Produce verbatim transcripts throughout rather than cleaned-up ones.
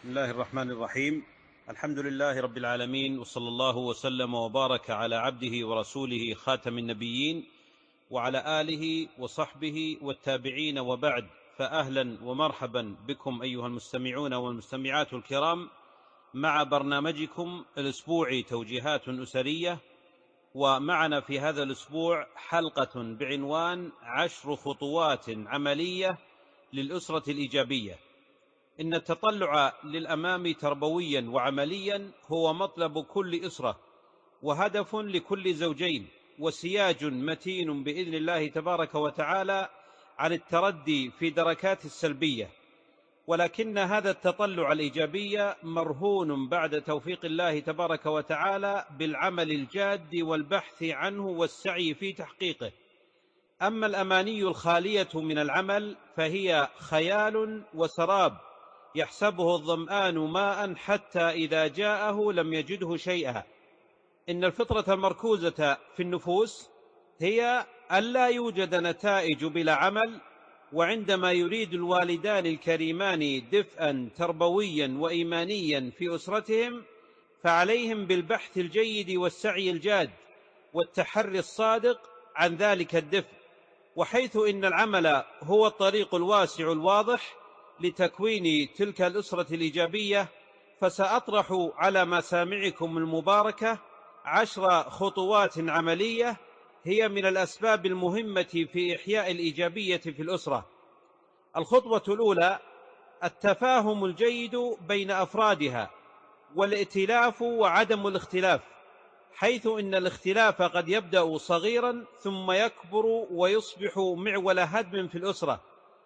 بسم الله الرحمن الرحيم. الحمد لله رب العالمين، وصلى الله وسلم وبارك على عبده ورسوله خاتم النبيين وعلى آله وصحبه والتابعين، وبعد، فأهلا ومرحبا بكم أيها المستمعون والمستمعات الكرام مع برنامجكم الأسبوعي توجيهات أسرية. ومعنا في هذا الأسبوع حلقة بعنوان عشر خطوات عملية للأسرة الإيجابية. إن التطلع للأمام تربويا وعمليا هو مطلب كل أسرة وهدف لكل زوجين، وسياج متين بإذن الله تبارك وتعالى عن التردي في دركات السلبية. ولكن هذا التطلع الإيجابي مرهون بعد توفيق الله تبارك وتعالى بالعمل الجاد والبحث عنه والسعي في تحقيقه. أما الأماني الخالية من العمل فهي خيال وسراب يحسبه الظمآن ماء حتى إذا جاءه لم يجده شيئا. إن الفطرة المركوزة في النفوس هي ألا يوجد نتائج بلا عمل، وعندما يريد الوالدان الكريمان دفئا تربويا وإيمانيا في أسرتهم فعليهم بالبحث الجيد والسعي الجاد والتحري الصادق عن ذلك الدفء، وحيث إن العمل هو الطريق الواسع الواضح لتكوين تلك الأسرة الإيجابية، فسأطرح على مسامعكم المباركة عشر خطوات عملية هي من الأسباب المهمة في إحياء الإيجابية في الأسرة. الخطوة الأولى: التفاهم الجيد بين أفرادها والائتلاف وعدم الاختلاف، حيث إن الاختلاف قد يبدأ صغيرا ثم يكبر ويصبح معول هدم في الأسرة،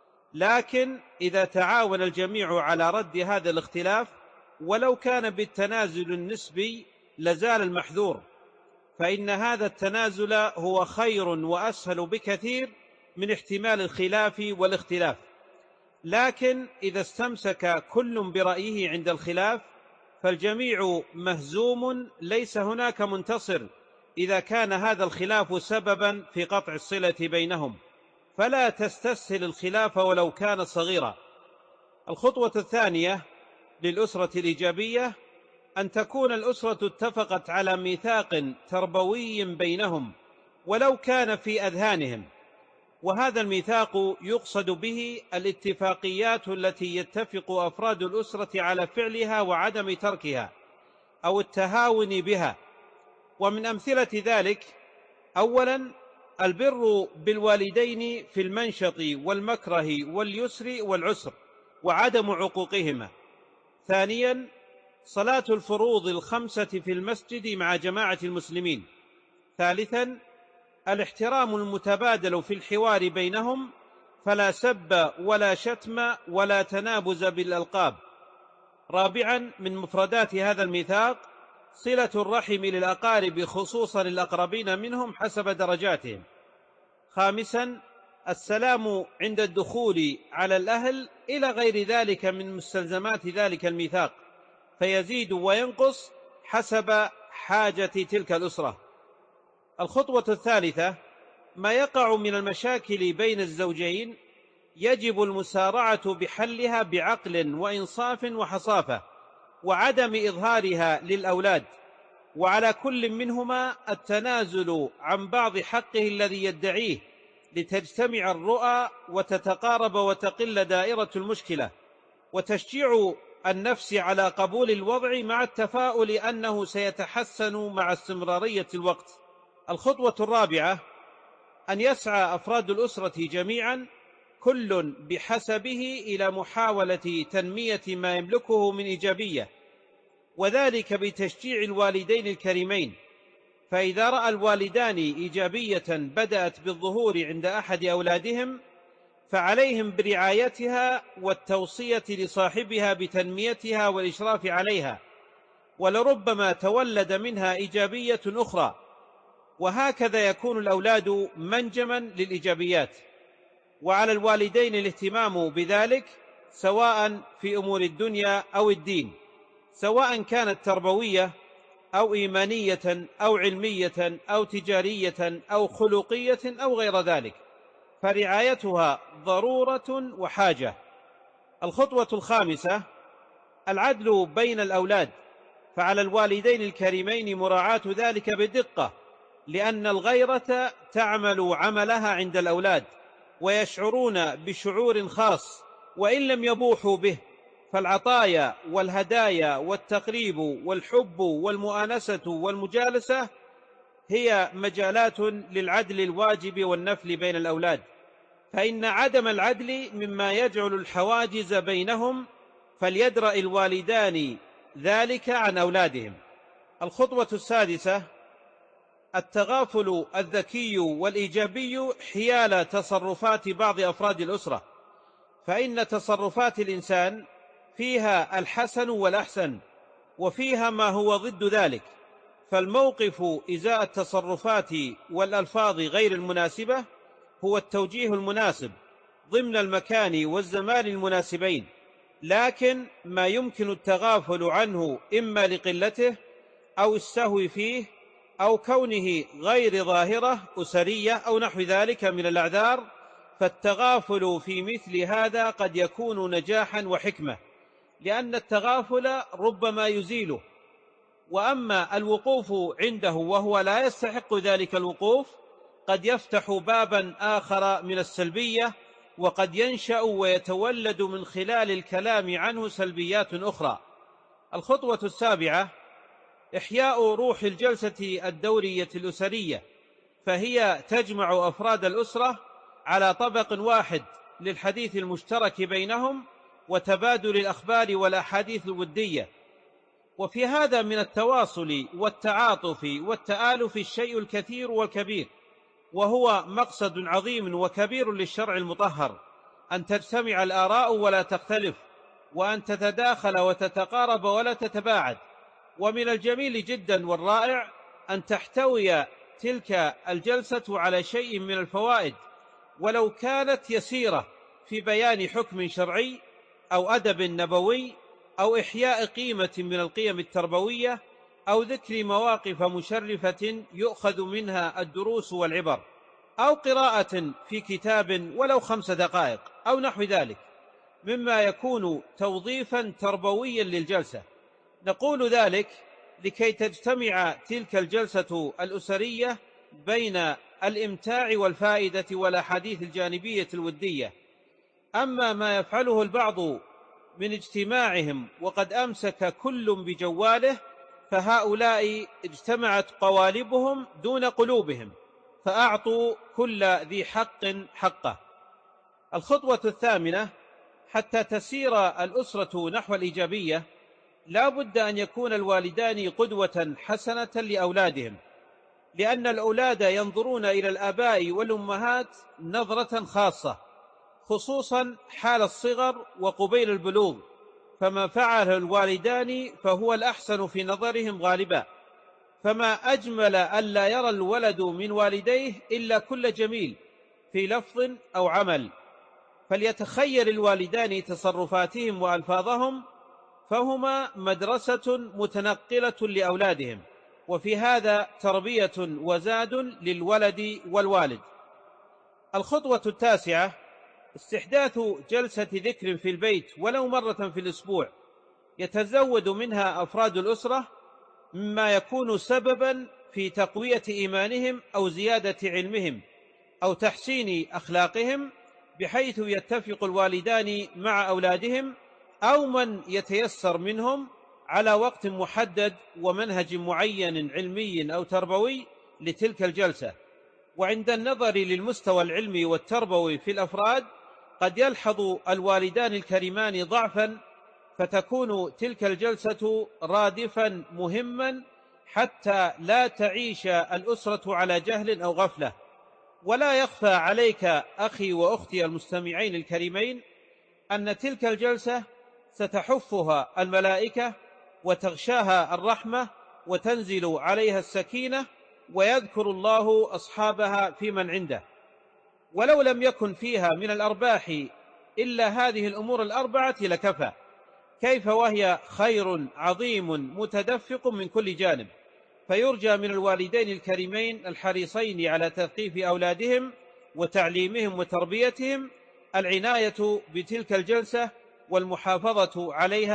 لكن إذا تعاون الجميع على رد هذا الاختلاف ولو كان بالتنازل النسبي لزال المحذور، فإن هذا التنازل هو خير وأسهل بكثير من احتمال الخلاف والاختلاف. لكن إذا استمسك كل برأيه عند الخلاف فالجميع مهزوم، ليس هناك منتصر إذا كان هذا الخلاف سببا في قطع الصلة بينهم، فلا تستسهل الخلاف ولو كان صغيرا. الخطوة الثانية للأسرة الإيجابية: أن تكون الأسرة اتفقت على ميثاق تربوي بينهم ولو كان في أذهانهم، وهذا الميثاق يقصد به الاتفاقيات التي يتفق أفراد الأسرة على فعلها وعدم تركها أو التهاون بها. ومن أمثلة ذلك: أولا، البر بالوالدين في المنشط والمكره واليسر والعسر وعدم عقوقهما. ثانيا، صلاة الفروض الخمسة في المسجد مع جماعة المسلمين. ثالثا، الاحترام المتبادل في الحوار بينهم، فلا سب ولا شتم ولا تنابز بالألقاب. رابعا، من مفردات هذا الميثاق صلة الرحم للأقارب، خصوصا الأقربين منهم حسب درجاتهم. خامسا، السلام عند الدخول على الأهل إلى غير ذلك من مستلزمات ذلك الميثاق، فيزيد وينقص حسب حاجة تلك الأسرة. الخطوة الثالثة: ما يقع من المشاكل بين الزوجين يجب المسارعة بحلها بعقل وإنصاف وحصافة وعدم إظهارها للأولاد، وعلى كل منهما التنازل عن بعض حقه الذي يدعيه لتجتمع الرؤى وتتقارب وتقل دائرة المشكلة، وتشجيع النفس على قبول الوضع مع التفاؤل أنه سيتحسن مع استمرارية الوقت. الخطوة الرابعة: أن يسعى أفراد الأسرة جميعا كل بحسبه إلى محاولة تنمية ما يملكه من إيجابية، وذلك بتشجيع الوالدين الكريمين. فإذا رأى الوالدان إيجابية بدأت بالظهور عند أحد أولادهم فعليهم برعايتها والتوصية لصاحبها بتنميتها والإشراف عليها، ولربما تولد منها إيجابية أخرى، وهكذا يكون الأولاد منجما للإيجابيات. وعلى الوالدين الاهتمام بذلك سواء في أمور الدنيا أو الدين، سواء كانت تربوية أو إيمانية أو علمية أو تجارية أو خلقية أو غير ذلك، فرعايتها ضرورة وحاجة. الخطوة الخامسة: العدل بين الأولاد، فعلى الوالدين الكريمين مراعاة ذلك بدقة، لأن الغيرة تعمل عملها عند الأولاد ويشعرون بشعور خاص وإن لم يبوحوا به، فالعطايا والهدايا والتقريب والحب والمؤانسة والمجالسة هي مجالات للعدل الواجب والنفل بين الأولاد، فإن عدم العدل مما يجعل الحواجز بينهم، فليدرأ الوالدان ذلك عن أولادهم. الخطوة السادسة: التغافل الذكي والإيجابي حيال تصرفات بعض أفراد الأسرة، فإن تصرفات الإنسان فيها الحسن والأحسن وفيها ما هو ضد ذلك، فالموقف إزاء التصرفات والألفاظ غير المناسبة هو التوجيه المناسب ضمن المكان والزمان المناسبين، لكن ما يمكن التغافل عنه إما لقلته أو السهو فيه أو كونه غير ظاهرة أسرية أو نحو ذلك من الأعذار، فالتغافل في مثل هذا قد يكون نجاحا وحكمة، لأن التغافل ربما يزيله، وأما الوقوف عنده وهو لا يستحق ذلك الوقوف قد يفتح بابا آخر من السلبية، وقد ينشأ ويتولد من خلال الكلام عنه سلبيات أخرى. الخطوة السابعة: إحياء روح الجلسة الدورية الأسرية، فهي تجمع أفراد الأسرة على طبق واحد للحديث المشترك بينهم وتبادل الأخبار والأحاديث الودية، وفي هذا من التواصل والتعاطف والتآلف الشيء الكثير والكبير، وهو مقصد عظيم وكبير للشرع المطهر، أن تجتمع الآراء ولا تختلف، وأن تتداخل وتتقارب ولا تتباعد. ومن الجميل جدا والرائع أن تحتوي تلك الجلسة على شيء من الفوائد ولو كانت يسيرة، في بيان حكم شرعي أو أدب نبوي أو إحياء قيمة من القيم التربوية أو ذكر مواقف مشرفة يؤخذ منها الدروس والعبر، أو قراءة في كتاب ولو خمس دقائق أو نحو ذلك مما يكون توظيفا تربويا للجلسة. نقول ذلك لكي تجتمع تلك الجلسة الأسرية بين الإمتاع والفائدة والأحاديث الجانبية الودية. أما ما يفعله البعض من اجتماعهم وقد أمسك كل بجواله، فهؤلاء اجتمعت قوالبهم دون قلوبهم، فأعطوا كل ذي حق حقه. الخطوة الثامنة: حتى تسير الأسرة نحو الإيجابية لا بد أن يكون الوالدان قدوة حسنة لأولادهم، لأن الأولاد ينظرون إلى الآباء والأمهات نظرة خاصة، خصوصا حال الصغر وقبيل البلوغ، فما فعله الوالدان فهو الأحسن في نظرهم غالبا، فما أجمل ألا يرى الولد من والديه إلا كل جميل في لفظ أو عمل، فليتخير الوالدان تصرفاتهم وألفاظهم، فهما مدرسة متنقلة لأولادهم، وفي هذا تربية وزاد للولد والوالد. الخطوة التاسعة: استحداث جلسة ذكر في البيت ولو مرة في الأسبوع يتزود منها أفراد الأسرة، مما يكون سببا في تقوية إيمانهم أو زيادة علمهم أو تحسين أخلاقهم، بحيث يتفق الوالدان مع أولادهم أو من يتيسر منهم على وقت محدد ومنهج معين علمي أو تربوي لتلك الجلسة. وعند النظر للمستوى العلمي والتربوي في الأفراد قد يلحظ الوالدان الكريمان ضعفا، فتكون تلك الجلسة رادفا مهما حتى لا تعيش الأسرة على جهل أو غفلة. ولا يخفى عليك أخي وأختي المستمعين الكريمين أن تلك الجلسة ستحفها الملائكة وتغشاها الرحمة وتنزل عليها السكينة، ويذكر الله أصحابها في من عنده. ولو لم يكن فيها من الأرباح إلا هذه الأمور الأربعة لكفى، كيف وهي خير عظيم متدفق من كل جانب. فيرجى من الوالدين الكريمين الحريصين على تثقيف أولادهم وتعليمهم وتربيتهم العناية بتلك الجلسة والمحافظة عليها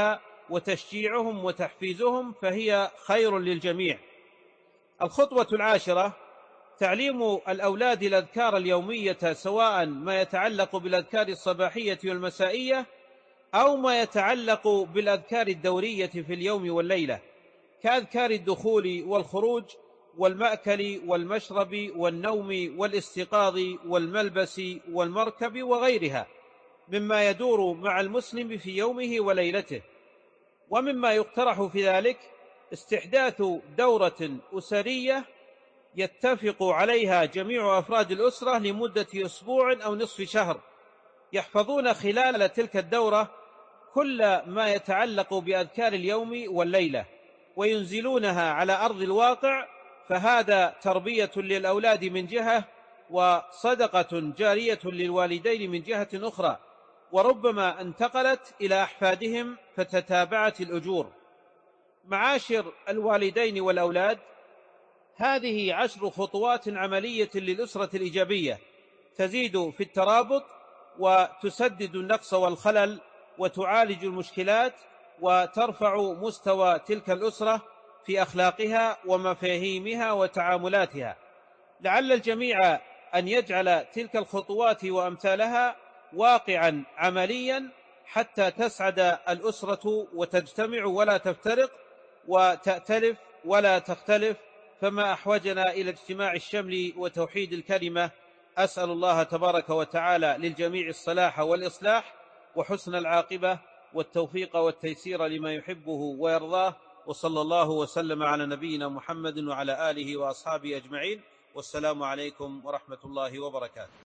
وتشجيعهم وتحفيزهم فهي خير للجميع. الخطوة العاشرة: تعليم الأولاد الأذكار اليومية، سواء ما يتعلق بالأذكار الصباحية والمسائية أو ما يتعلق بالأذكار الدورية في اليوم والليلة، كأذكار الدخول والخروج والمأكل والمشرب والنوم والاستيقاظ والملبس والمركب وغيرها مما يدور مع المسلم في يومه وليلته. ومما يقترح في ذلك استحداث دورة أسرية يتفق عليها جميع أفراد الأسرة لمدة أسبوع أو نصف شهر، يحفظون خلال تلك الدورة كل ما يتعلق بأذكار اليوم والليلة وينزلونها على أرض الواقع، فهذا تربية للأولاد من جهة وصدقة جارية للوالدين من جهة أخرى، وربما انتقلت إلى أحفادهم فتتابعت الأجور. معاشر الوالدين والأولاد، هذه عشر خطوات عملية للأسرة الإيجابية تزيد في الترابط وتسدد النقص والخلل وتعالج المشكلات وترفع مستوى تلك الأسرة في أخلاقها ومفاهيمها وتعاملاتها. لعل الجميع أن يجعل تلك الخطوات وأمثالها واقعا عمليا حتى تسعد الأسرة وتجتمع ولا تفترق وتأتلف ولا تختلف، فما أحوجنا إلى اجتماع الشمل وتوحيد الكلمة. أسأل الله تبارك وتعالى للجميع الصلاح والإصلاح وحسن العاقبة والتوفيق والتيسير لما يحبه ويرضاه، وصلى الله وسلم على نبينا محمد وعلى آله وأصحابه أجمعين، والسلام عليكم ورحمة الله وبركاته.